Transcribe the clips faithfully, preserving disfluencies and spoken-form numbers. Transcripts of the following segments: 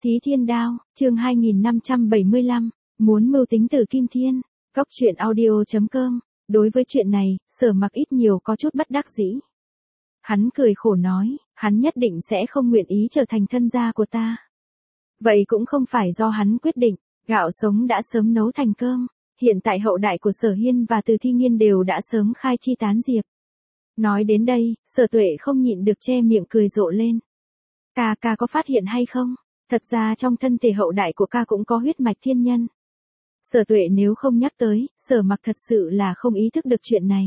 Thí Thiên Đao, chương hai nghìn năm trăm bảy mươi lăm, muốn mưu tính Tử Kim Thiên. Cốc truyện audio chấm com. Đối với chuyện này, Sở Mặc ít nhiều có chút bất đắc dĩ. Hắn cười khổ nói, hắn nhất định sẽ không nguyện ý trở thành thân gia của ta. Vậy cũng không phải do hắn quyết định, gạo sống đã sớm nấu thành cơm, hiện tại hậu đại của Sở Hiên và Từ Thi Nghiên đều đã sớm khai chi tán diệp. Nói đến đây, Sở Tuệ không nhịn được che miệng cười rộ lên. Ca ca có phát hiện hay không? Thật ra trong thân thể hậu đại của ca cũng có huyết mạch thiên nhân. Sở Tuệ nếu không nhắc tới, Sở Mặc thật sự là không ý thức được chuyện này.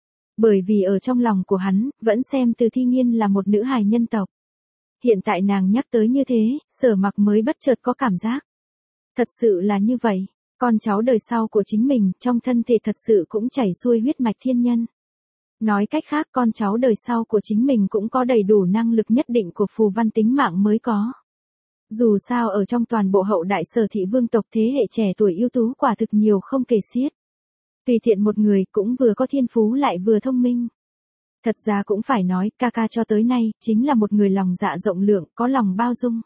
Bởi vì ở trong lòng của hắn, vẫn xem Từ Thi Nghiên là một nữ hài nhân tộc. Hiện tại nàng nhắc tới như thế, Sở Mặc mới bất chợt có cảm giác. Thật sự là như vậy, con cháu đời sau của chính mình trong thân thể thật sự cũng chảy xuôi huyết mạch thiên nhân. Nói cách khác con cháu đời sau của chính mình cũng có đầy đủ năng lực nhất định của phù văn tính mạng mới có. Dù sao ở trong toàn bộ hậu đại Sở thị vương tộc thế hệ trẻ tuổi ưu tú quả thực nhiều không kể xiết. Tùy tiện một người cũng vừa có thiên phú lại vừa thông minh. Thật ra cũng phải nói, ca ca cho tới nay, chính là một người lòng dạ rộng lượng, có lòng bao dung.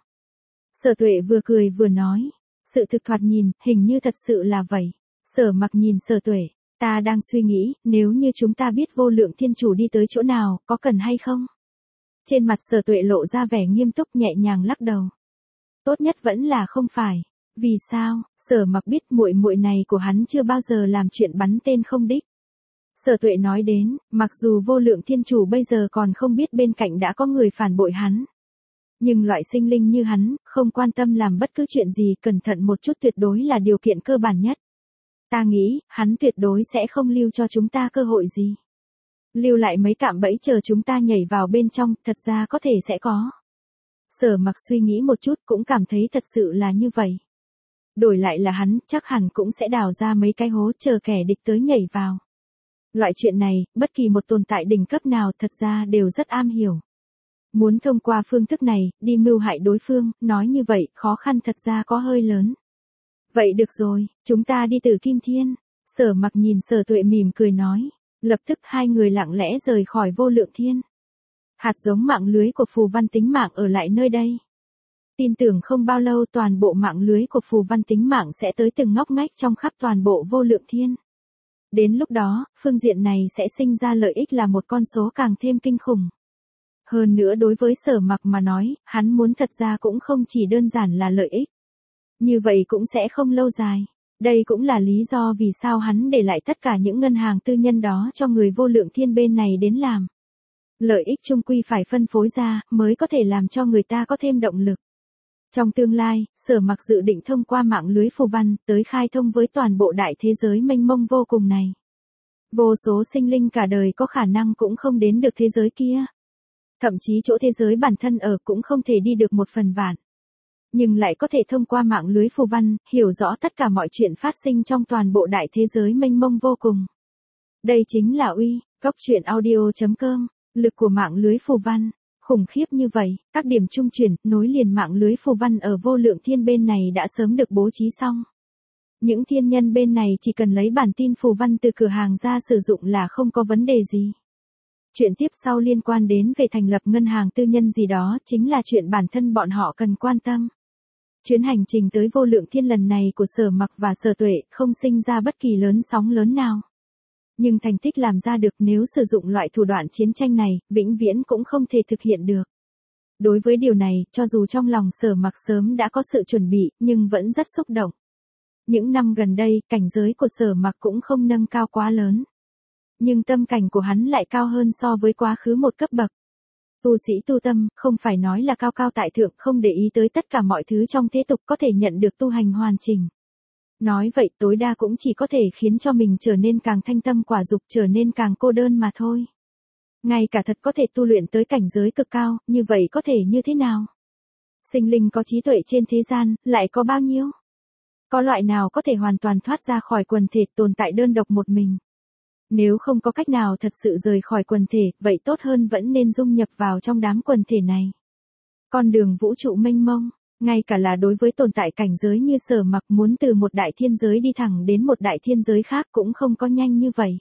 Sở Tuệ vừa cười vừa nói, sự thực thoạt nhìn, hình như thật sự là vậy. Sở Mặc nhìn Sở Tuệ, ta đang suy nghĩ, nếu như chúng ta biết vô lượng thiên chủ đi tới chỗ nào, có cần hay không? Trên mặt Sở Tuệ lộ ra vẻ nghiêm túc nhẹ nhàng lắc đầu. Tốt nhất vẫn là không phải. Vì sao? Sở Mặc biết muội muội này của hắn chưa bao giờ làm chuyện bắn tên không đích. Sở Tuệ nói đến, mặc dù vô lượng thiên chủ bây giờ còn không biết bên cạnh đã có người phản bội hắn. Nhưng loại sinh linh như hắn, không quan tâm làm bất cứ chuyện gì, cẩn thận một chút tuyệt đối là điều kiện cơ bản nhất. Ta nghĩ, hắn tuyệt đối sẽ không lưu cho chúng ta cơ hội gì. Lưu lại mấy cạm bẫy chờ chúng ta nhảy vào bên trong, thật ra có thể sẽ có. Sở Mặc suy nghĩ một chút cũng cảm thấy thật sự là như vậy. Đổi lại là hắn, chắc hẳn cũng sẽ đào ra mấy cái hố chờ kẻ địch tới nhảy vào. Loại chuyện này, bất kỳ một tồn tại đỉnh cấp nào thật ra đều rất am hiểu. Muốn thông qua phương thức này, đi mưu hại đối phương, nói như vậy, khó khăn thật ra có hơi lớn. Vậy được rồi, chúng ta đi Tử Kim Thiên. Sở Mặc nhìn Sở Tuệ mỉm cười nói. Lập tức hai người lặng lẽ rời khỏi vô lượng thiên. Hạt giống mạng lưới của phù văn tính mạng ở lại nơi đây. Tin tưởng không bao lâu toàn bộ mạng lưới của phù văn tính mạng sẽ tới từng ngóc ngách trong khắp toàn bộ vô lượng thiên. Đến lúc đó, phương diện này sẽ sinh ra lợi ích là một con số càng thêm kinh khủng. Hơn nữa đối với Sở Mặc mà nói, hắn muốn thật ra cũng không chỉ đơn giản là lợi ích. Như vậy cũng sẽ không lâu dài. Đây cũng là lý do vì sao hắn để lại tất cả những ngân hàng tư nhân đó cho người vô lượng thiên bên này đến làm. Lợi ích chung quy phải phân phối ra, mới có thể làm cho người ta có thêm động lực. Trong tương lai, Sở Mặc dự định thông qua mạng lưới phù văn, tới khai thông với toàn bộ đại thế giới mênh mông vô cùng này. Vô số sinh linh cả đời có khả năng cũng không đến được thế giới kia. Thậm chí chỗ thế giới bản thân ở cũng không thể đi được một phần vạn. Nhưng lại có thể thông qua mạng lưới phù văn, hiểu rõ tất cả mọi chuyện phát sinh trong toàn bộ đại thế giới mênh mông vô cùng. Đây chính là uy, cốc truyện audio chấm com, lực của mạng lưới phù văn. Khủng khiếp như vậy, các điểm trung chuyển, nối liền mạng lưới phù văn ở vô lượng thiên bên này đã sớm được bố trí xong. Những thiên nhân bên này chỉ cần lấy bản tin phù văn từ cửa hàng ra sử dụng là không có vấn đề gì. Chuyện tiếp sau liên quan đến về thành lập ngân hàng tư nhân gì đó chính là chuyện bản thân bọn họ cần quan tâm. Chuyến hành trình tới vô lượng thiên lần này của Sở Mặc và Sở Tuệ không sinh ra bất kỳ lớn sóng lớn nào. Nhưng thành tích làm ra được nếu sử dụng loại thủ đoạn chiến tranh này, vĩnh viễn cũng không thể thực hiện được. Đối với điều này, cho dù trong lòng Sở Mặc sớm đã có sự chuẩn bị, nhưng vẫn rất xúc động. Những năm gần đây, cảnh giới của Sở Mặc cũng không nâng cao quá lớn. Nhưng tâm cảnh của hắn lại cao hơn so với quá khứ một cấp bậc. Tu sĩ tu tâm, không phải nói là cao cao tại thượng, không để ý tới tất cả mọi thứ trong thế tục có thể nhận được tu hành hoàn chỉnh. Nói vậy tối đa cũng chỉ có thể khiến cho mình trở nên càng thanh tâm quả dục, trở nên càng cô đơn mà thôi. Ngay cả thật có thể tu luyện tới cảnh giới cực cao, như vậy có thể như thế nào? Sinh linh có trí tuệ trên thế gian, lại có bao nhiêu? Có loại nào có thể hoàn toàn thoát ra khỏi quần thể tồn tại đơn độc một mình? Nếu không có cách nào thật sự rời khỏi quần thể, vậy tốt hơn vẫn nên dung nhập vào trong đám quần thể này. Con đường vũ trụ mênh mông. Ngay cả là đối với tồn tại cảnh giới như Sở Mặc muốn từ một đại thiên giới đi thẳng đến một đại thiên giới khác cũng không có nhanh như vậy.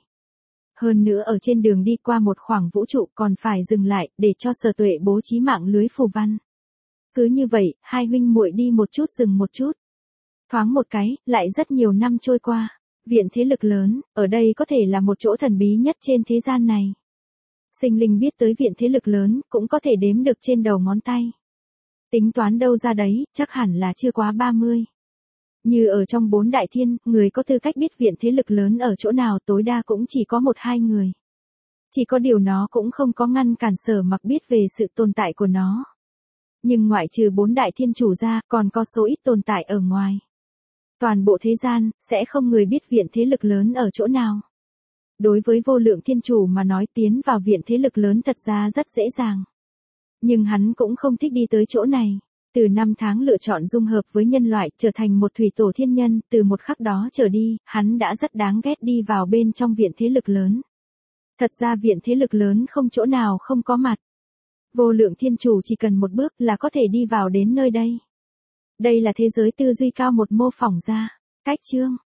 Hơn nữa ở trên đường đi qua một khoảng vũ trụ còn phải dừng lại để cho Sở Tuệ bố trí mạng lưới phù văn. Cứ như vậy, hai huynh muội đi một chút dừng một chút. Thoáng một cái, lại rất nhiều năm trôi qua. Viện thế lực lớn, ở đây có thể là một chỗ thần bí nhất trên thế gian này. Sinh linh biết tới viện thế lực lớn, cũng có thể đếm được trên đầu ngón tay. Tính toán đâu ra đấy, chắc hẳn là chưa quá ba mươi. Như ở trong bốn đại thiên, người có tư cách biết viện thế lực lớn ở chỗ nào tối đa cũng chỉ có một hai người. Chỉ có điều nó cũng không có ngăn cản Sở Mặc biết về sự tồn tại của nó. Nhưng ngoại trừ bốn đại thiên chủ ra, còn có số ít tồn tại ở ngoài. Toàn bộ thế gian, sẽ không người biết viện thế lực lớn ở chỗ nào. Đối với Vô Lượng Thiên Chủ mà nói tiến vào viện thế lực lớn thật ra rất dễ dàng. Nhưng hắn cũng không thích đi tới chỗ này. Từ năm tháng lựa chọn dung hợp với nhân loại trở thành một thủy tổ thiên nhân, từ một khắc đó trở đi, hắn đã rất đáng ghét đi vào bên trong viện thế lực lớn. Thật ra viện thế lực lớn không chỗ nào không có mặt. Vô Lượng Thiên Chủ chỉ cần một bước là có thể đi vào đến nơi đây. Đây là thế giới tư duy cao một mô phỏng ra. Cách chương